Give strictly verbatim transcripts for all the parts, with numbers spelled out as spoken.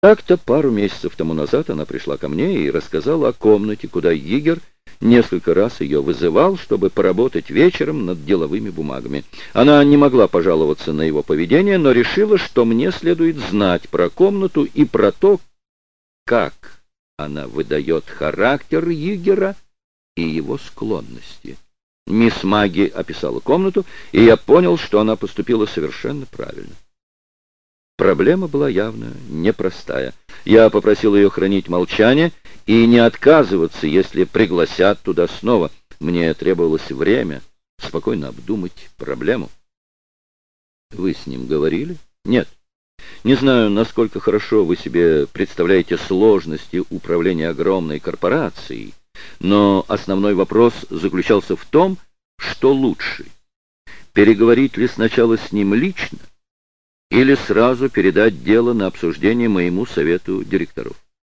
Как-то пару месяцев тому назад она пришла ко мне и рассказала о комнате, куда Йигер несколько раз ее вызывал, чтобы поработать вечером над деловыми бумагами. Она не могла пожаловаться на его поведение, но решила, что мне следует знать про комнату и про то, как она выдает характер Йигера и его склонности. Мисс Маги описала комнату, и я понял, что она поступила совершенно правильно. Проблема была явно непростая. Я попросил ее хранить молчание и не отказываться, если пригласят туда снова. Мне требовалось время спокойно обдумать проблему. Вы с ним говорили? Нет. Не знаю, насколько хорошо вы себе представляете сложности управления огромной корпорацией, но основной вопрос заключался в том, что лучше: переговорить ли сначала с ним лично, или сразу передать дело на обсуждение моему совету директоров.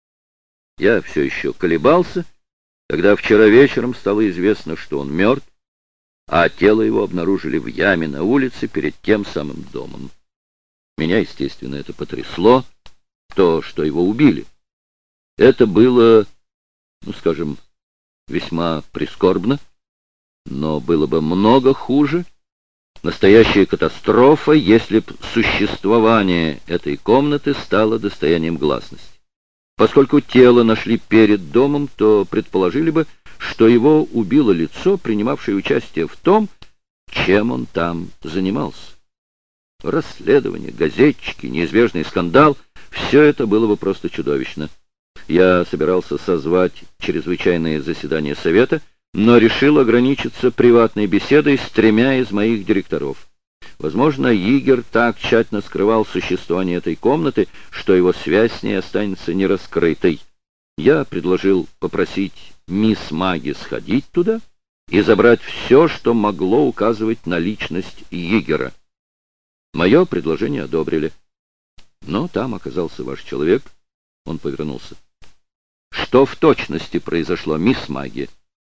Я все еще колебался, когда вчера вечером стало известно, что он мертв, а тело его обнаружили в яме на улице перед тем самым домом. Меня, естественно, это потрясло, то, что его убили. Это было, ну, скажем, весьма прискорбно, но было бы много хуже. Настоящая катастрофа, если б существование этой комнаты стало достоянием гласности. Поскольку тело нашли перед домом, то предположили бы, что его убило лицо, принимавшее участие в том, чем он там занимался. Расследование, газетчики, неизбежный скандал — все это было бы просто чудовищно. Я собирался созвать чрезвычайное заседание совета, но решил ограничиться приватной беседой с тремя из моих директоров. Возможно, Йигер так тщательно скрывал существование этой комнаты, что его связь с ней останется нераскрытой. Я предложил попросить мисс Маги сходить туда и забрать все, что могло указывать на личность Йигера. Мое предложение одобрили. Но там оказался ваш человек. Он повернулся. Что в точности произошло, мисс Маги?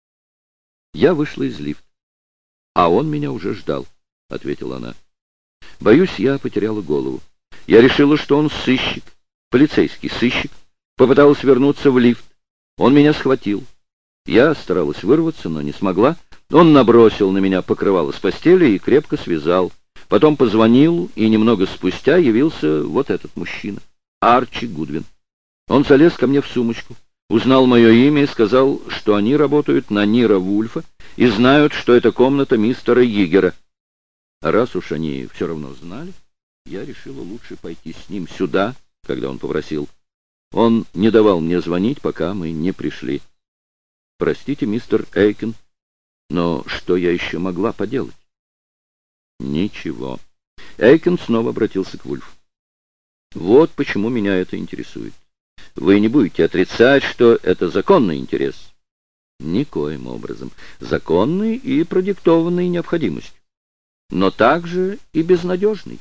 Я вышла из лифта. А он меня уже ждал, — ответила она. Боюсь, я потеряла голову. Я решила, что он сыщик, полицейский сыщик. Попыталась вернуться в лифт. Он меня схватил. Я старалась вырваться, но не смогла. Он набросил на меня покрывало с постели и крепко связал. Потом позвонил, и немного спустя явился вот этот мужчина, Арчи Гудвин. Он залез ко мне в сумочку, узнал мое имя и сказал, что они работают на Нира Вульфа и знают, что это комната мистера Йигера. А раз уж они все равно знали, я решила лучше пойти с ним сюда, когда он попросил. Он не давал мне звонить, пока мы не пришли. Простите, мистер Эйкен, но что я еще могла поделать? Ничего. Эйкен снова обратился к Вульфу. Вот почему меня это интересует. Вы не будете отрицать, что это законный интерес? Никоим образом. Законный и продиктованный необходимостью. Но также и безнадежный.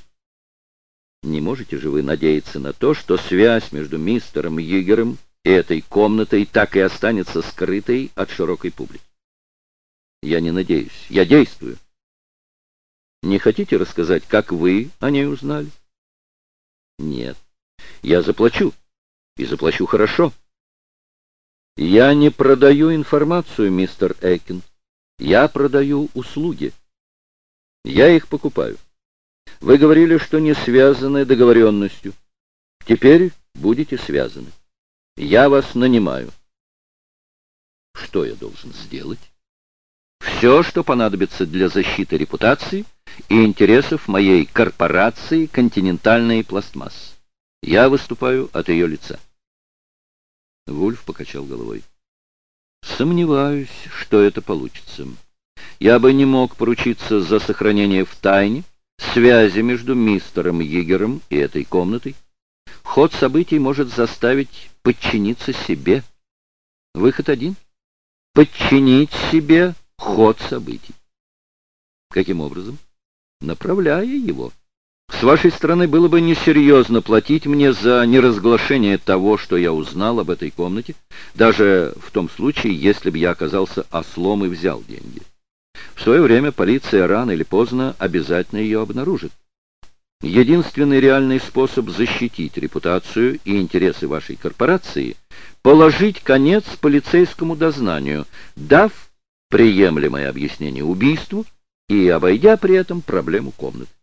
Не можете же вы надеяться на то, что связь между мистером Йигером и этой комнатой так и останется скрытой от широкой публики? Я не надеюсь. Я действую. Не хотите рассказать, как вы о ней узнали? Нет. Я заплачу. И заплачу хорошо. Я не продаю информацию, мистер Эйкен. Я продаю услуги. Я их покупаю. Вы говорили, что не связаны договоренностью. Теперь будете связаны. Я вас нанимаю. Что я должен сделать? Все, что понадобится для защиты репутации и интересов моей корпорации «Континентальные пластмассы». Я выступаю от ее лица. Вульф покачал головой. Сомневаюсь, что это получится. Я бы не мог поручиться за сохранение в тайне связи между мистером Йигером и этой комнатой. Ход событий может заставить подчиниться себе. Выход один — подчинить себе ход событий. Каким образом? Направляя его. С вашей стороны было бы несерьезно платить мне за неразглашение того, что я узнал об этой комнате, даже в том случае, если бы я оказался ослом и взял деньги. В свое время полиция рано или поздно обязательно ее обнаружит. Единственный реальный способ защитить репутацию и интересы вашей корпорации — положить конец полицейскому дознанию, дав приемлемое объяснение убийству и обойдя при этом проблему комнаты.